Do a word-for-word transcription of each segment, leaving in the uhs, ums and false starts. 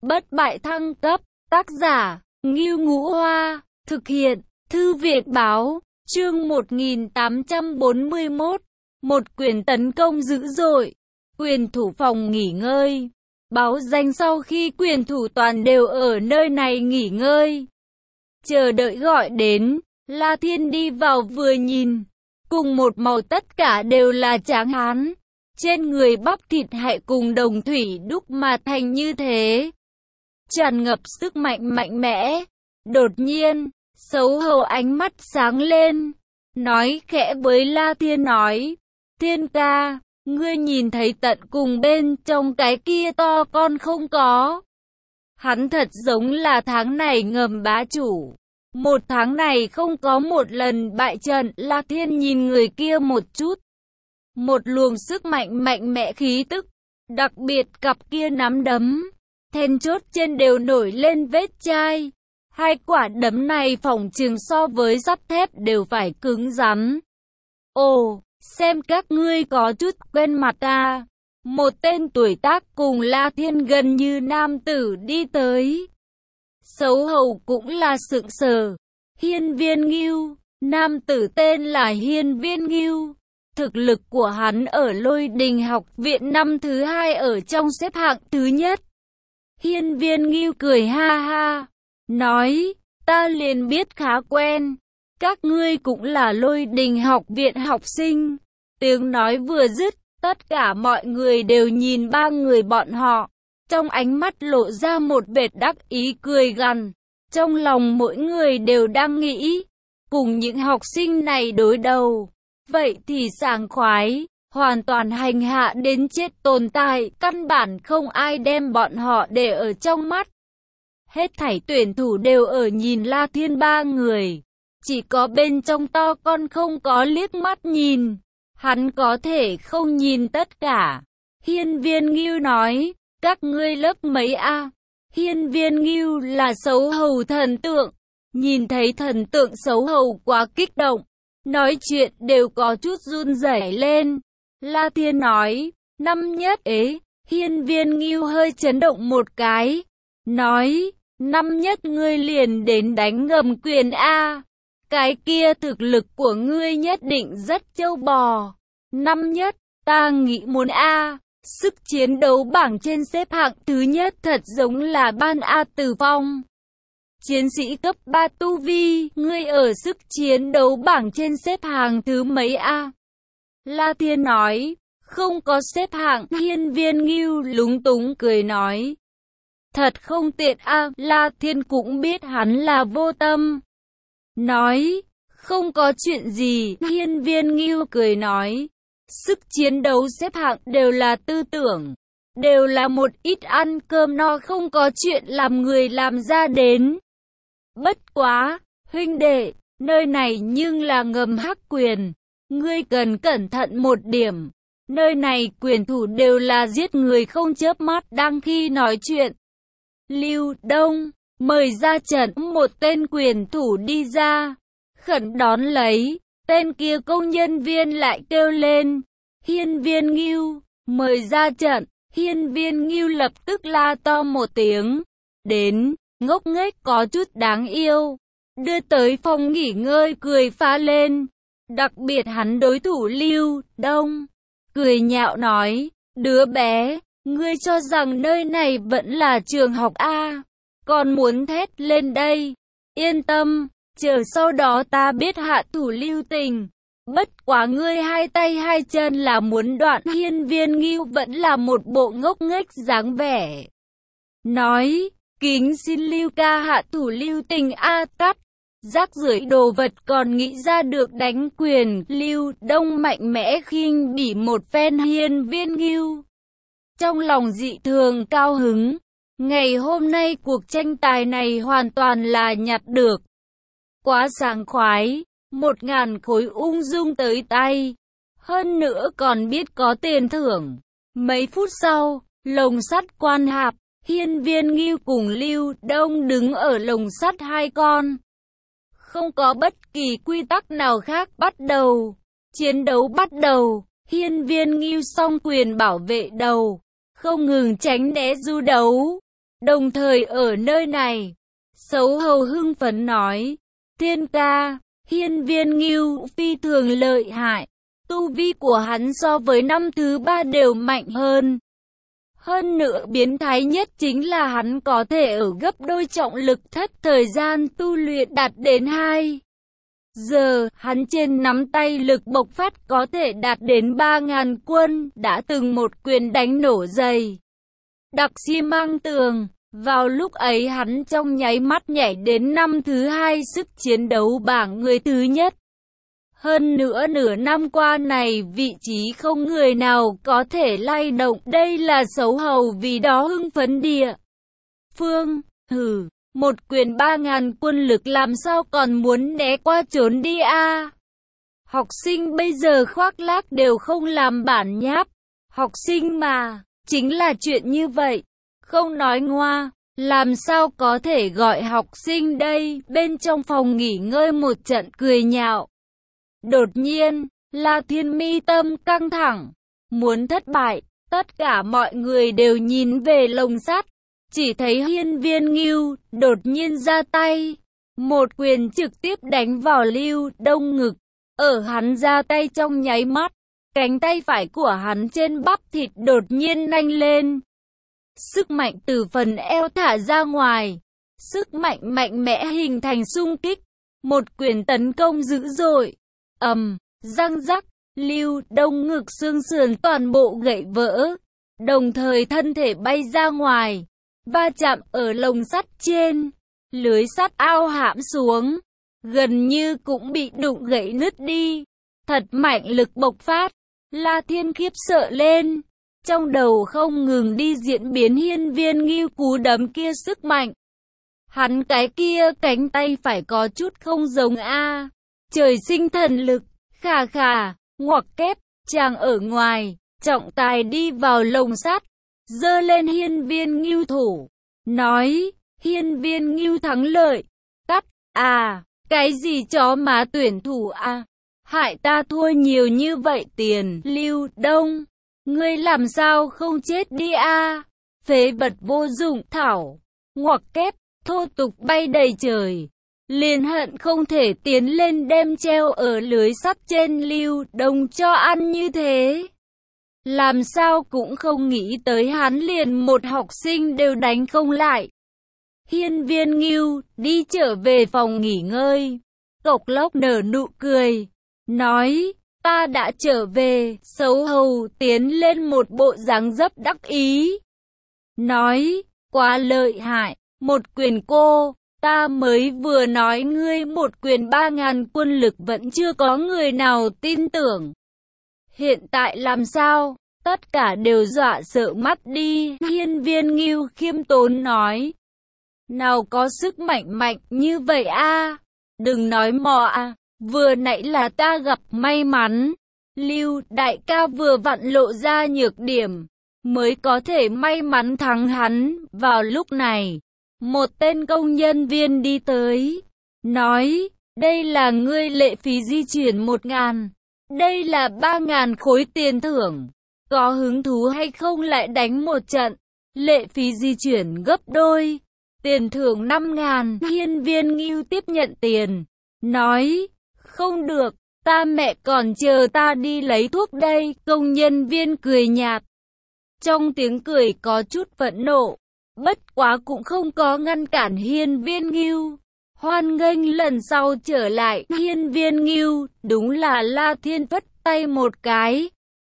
bất bại thăng cấp, tác giả, Ngưu Ngũ Hoa, thực hiện, Thư viện báo, chương một nghìn tám trăm bốn mươi mốt, một quyền tấn công dữ dội, quyền thủ phòng nghỉ ngơi. Báo danh sau khi quyền thủ toàn đều ở nơi này nghỉ ngơi, chờ đợi gọi đến. La Thiên đi vào vừa nhìn, cùng một màu, tất cả đều là tráng hán, trên người bắp thịt hại cùng đồng thủy đúc mà thành như thế, tràn ngập sức mạnh mạnh mẽ. Đột nhiên, Sấu Hầu ánh mắt sáng lên, nói khẽ với La Thiên nói: Thiên ca, ngươi nhìn thấy tận cùng bên trong cái kia to con không có? Hắn thật giống là tháng này ngầm bá chủ. Một tháng này không có một lần bại trận. La Thiên nhìn người kia một chút. Một luồng sức mạnh mạnh mẽ khí tức. Đặc biệt cặp kia nắm đấm, then chốt trên đều nổi lên vết chai. Hai quả đấm này phỏng chừng so với sắt thép đều phải cứng rắn. Ồ, xem các ngươi có chút quen mặt à. Một tên tuổi tác cùng La Thiên gần như nam tử đi tới. Sấu Hầu cũng là sững sờ. Hiên Viên Ngưu, nam tử tên là Hiên Viên Ngưu. Thực lực của hắn ở Lôi Đình học viện năm thứ hai ở trong xếp hạng thứ nhất. Hiên Viên Ngưu cười ha ha, nói: ta liền biết khá quen. Các ngươi cũng là Lôi Đình học viện học sinh. Tiếng nói vừa dứt, tất cả mọi người đều nhìn ba người bọn họ. Trong ánh mắt lộ ra một vệt đắc ý cười gằn. Trong lòng mỗi người đều đang nghĩ, cùng những học sinh này đối đầu, vậy thì sảng khoái, hoàn toàn hành hạ đến chết tồn tại, căn bản không ai đem bọn họ để ở trong mắt. Hết thảy tuyển thủ đều ở nhìn La Thiên ba người, chỉ có bên trong to con không có liếc mắt nhìn, hắn có thể không nhìn tất cả. Hiên Viên Ngưu nói: các ngươi lớp mấy a? Hiên Viên Ngưu là Sấu Hầu thần tượng, nhìn thấy thần tượng Sấu Hầu quá kích động, nói chuyện đều có chút run rẩy lên. La Thiên nói: năm nhất. Ế, Hiên Viên Ngưu hơi chấn động một cái, nói: năm nhất ngươi liền đến đánh ngầm quyền a? Cái kia thực lực của ngươi nhất định rất trâu bò. Năm nhất, ta nghĩ muốn a. Sức chiến đấu bảng trên xếp hạng thứ nhất thật giống là Ban A Tử Phong. Chiến sĩ cấp ba tu vi, ngươi ở sức chiến đấu bảng trên xếp hạng thứ mấy a? La Thiên nói: không có xếp hạng. Hiên Viên Ngưu lúng túng cười nói: thật không tiện a. La Thiên cũng biết hắn là vô tâm, nói: không có chuyện gì. Hiên Viên Ngưu cười nói: sức chiến đấu xếp hạng đều là tư tưởng, đều là một ít ăn cơm no, không có chuyện làm người làm ra đến. Bất quá, huynh đệ, nơi này nhưng là ngầm hắc quyền, ngươi cần cẩn thận một điểm. Nơi này quyền thủ đều là giết người không chớp mắt. Đang khi nói chuyện, Lưu Đông mời ra trận. Một tên quyền thủ đi ra, khẩn đón lấy. Tên kia công nhân viên lại kêu lên: Hiên Viên Ngưu, mời ra trận. Hiên Viên Ngưu lập tức la to một tiếng, đến, ngốc nghếch có chút đáng yêu, đưa tới phòng nghỉ ngơi cười phá lên. Đặc biệt hắn đối thủ Lưu Đông, cười nhạo nói: đứa bé, ngươi cho rằng nơi này vẫn là trường học a? Còn muốn thét lên đây? Yên tâm, chờ sau đó ta biết hạ thủ lưu tình. Bất quá ngươi hai tay hai chân là muốn đoạn. Hiên Viên Ngưu vẫn là một bộ ngốc nghếch dáng vẻ, nói: kính xin Lưu ca hạ thủ lưu tình a. Cắt, rác rưởi đồ vật còn nghĩ ra được đánh quyền. Lưu Đông mạnh mẽ khinh bỉ một phen Hiên Viên Ngưu, trong lòng dị thường cao hứng. Ngày hôm nay cuộc tranh tài này hoàn toàn là nhặt được, quá sảng khoái, một ngàn khối ung dung tới tay, hơn nữa còn biết có tiền thưởng. Mấy phút sau, lồng sắt quan hạp, Hiên Viên Ngưu cùng Lưu Đông đứng ở lồng sắt hai con, không có bất kỳ quy tắc nào khác. Bắt đầu, chiến đấu bắt đầu. Hiên Viên Ngưu song quyền bảo vệ đầu, không ngừng tránh né du đấu, Đồng thời ở nơi này, Sấu Hầu hưng phấn nói, Thiên ca, Hiên Viên Ngưu phi thường lợi hại, tu vi của hắn so với năm thứ ba đều mạnh hơn. Hơn nữa biến thái nhất chính là hắn có thể ở gấp đôi trọng lực thất, thời gian tu luyện đạt đến hai giờ, hắn trên nắm tay lực bộc phát có thể đạt đến ba ngàn quân, đã từng một quyền đánh nổ dày đặc xi măng tường. Vào lúc ấy hắn trong nháy mắt nhảy đến năm thứ hai sức chiến đấu bảng người thứ nhất. Hơn nữa nửa năm qua này vị trí không người nào có thể lay động, đây là Sấu Hầu vì đó hưng phấn địa phương. Hừ, một quyền ba ngàn quân lực làm sao còn muốn né qua trốn đi a? À? Học sinh bây giờ khoác lác đều không làm bản nháp. Học sinh mà, chính là chuyện như vậy. Không nói ngoa, làm sao có thể gọi học sinh đây? Bên trong phòng nghỉ ngơi một trận cười nhạo. Đột nhiên, La Thiên mi tâm căng thẳng, muốn thất bại, tất cả mọi người đều nhìn về lồng sắt, chỉ thấy Hiên Viên Ngưu đột nhiên ra tay, một quyền trực tiếp đánh vào Lưu Đông ngực, ở hắn ra tay trong nháy mắt, cánh tay phải của hắn trên bắp thịt đột nhiên nanh lên. Sức mạnh từ phần eo thả ra ngoài, sức mạnh mạnh mẽ hình thành xung kích, một quyền tấn công dữ dội. Ầm, răng rắc, Lưu Đông ngực xương sườn toàn bộ gãy vỡ, đồng thời thân thể bay ra ngoài, va chạm ở lồng sắt trên, lưới sắt ao hãm xuống, gần như cũng bị đụng gãy nứt đi. Thật mạnh lực bộc phát, La Thiên khiếp sợ lên, trong đầu không ngừng đi diễn biến Hiên Viên Ngưu cú đấm kia sức mạnh. Hắn cái kia cánh tay phải có chút không giống a. Trời sinh thần lực, khà khà, ngoặc kép, chàng ở ngoài, trọng tài đi vào lồng sắt, giơ lên Hiên Viên Ngưu thủ, nói, Hiên Viên Ngưu thắng lợi, cắt, à, cái gì chó má tuyển thủ à, hại ta thua nhiều như vậy tiền, Lưu Đông, ngươi làm sao không chết đi a, phế vật vô dụng, thảo, ngoặc kép, thô tục bay đầy trời. Liền hận không thể tiến lên đem treo ở lưới sắt trên Lưu Đông cho ăn như thế. Làm sao cũng không nghĩ tới hắn liền một học sinh đều đánh không lại. Hiên Viên Ngưu đi trở về phòng nghỉ ngơi. Cộc Lốc nở nụ cười, nói, ta đã trở về. Sấu Hầu tiến lên một bộ dáng dấp đắc ý, nói, quá lợi hại, một quyền cô. Ta mới vừa nói ngươi một quyền ba ngàn quân lực vẫn chưa có người nào tin tưởng. Hiện tại làm sao? Tất cả đều dọa sợ mắt đi. Hiên Viên Ngưu khiêm tốn nói. Nào có sức mạnh mạnh như vậy a? À? Đừng nói mò à, vừa nãy là ta gặp may mắn. Lưu đại ca vừa vặn lộ ra nhược điểm, mới có thể may mắn thắng hắn. Vào lúc này, một tên công nhân viên đi tới, nói, đây là ngươi lệ phí di chuyển một ngàn, đây là ba ngàn khối tiền thưởng, có hứng thú hay không lại đánh một trận, lệ phí di chuyển gấp đôi, tiền thưởng năm ngàn. Hiên Viên Ngưu tiếp nhận tiền, nói, không được, ta mẹ còn chờ ta đi lấy thuốc đây. Công nhân viên cười nhạt, trong tiếng cười có chút phẫn nộ. Bất quá cũng không có ngăn cản Hiên Viên Ngưu, hoan nghênh lần sau trở lại. Hiên Viên Ngưu đúng là La Thiên vất tay một cái,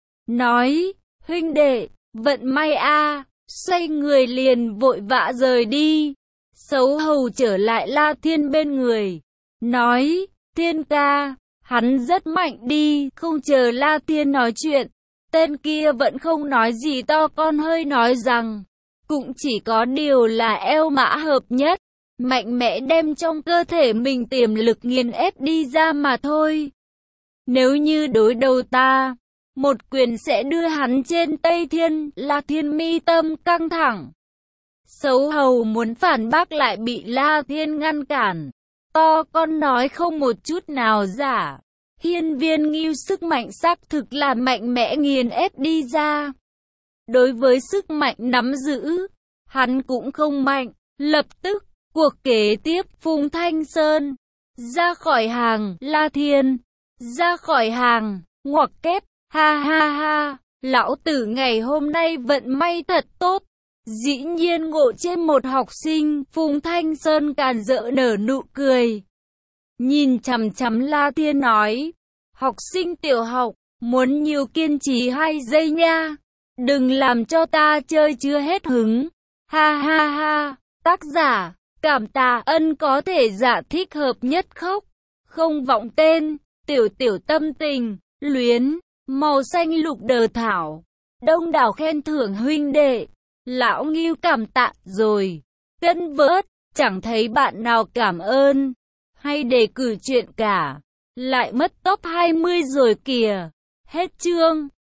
nói, huynh đệ, vận may a, xoay người liền vội vã rời đi. Sấu Hầu trở lại La Thiên bên người, nói, Thiên ca, hắn rất mạnh đi. Không chờ La Thiên nói chuyện, tên kia vẫn không nói gì to con hơi nói rằng, cũng chỉ có điều là eo mã hợp nhất, mạnh mẽ đem trong cơ thể mình tiềm lực nghiền ép đi ra mà thôi. Nếu như đối đầu ta, một quyền sẽ đưa hắn trên Tây Thiên. La Thiên mi tâm căng thẳng. Sấu Hầu muốn phản bác lại bị La Thiên ngăn cản. To con nói không một chút nào giả. Hiên Viên Ngưu sức mạnh xác thực là mạnh mẽ nghiền ép đi ra. Đối với sức mạnh nắm giữ, hắn cũng không mạnh. Lập tức, cuộc kế tiếp, Phùng Thanh Sơn ra khỏi hàng, La Thiên ra khỏi hàng, ngoặc kép, ha ha ha, lão tử ngày hôm nay vận may thật tốt. Dĩ nhiên ngộ trên một học sinh, Phùng Thanh Sơn càn rỡ nở nụ cười. Nhìn chằm chằm La Thiên nói, học sinh tiểu học, muốn nhiều kiên trì hai giây nha. Đừng làm cho ta chơi chưa hết hứng. Ha ha ha, tác giả, cảm tạ ân có thể giả thích hợp nhất khóc. Không vọng tên, tiểu tiểu tâm tình, luyến, màu xanh lục đờ thảo. Đông đảo khen thưởng huynh đệ. Lão Ngưu cảm tạ rồi. Cân vớt, chẳng thấy bạn nào cảm ơn. Hay đề cử chuyện cả. Lại mất top hai mươi rồi kìa. Hết chương.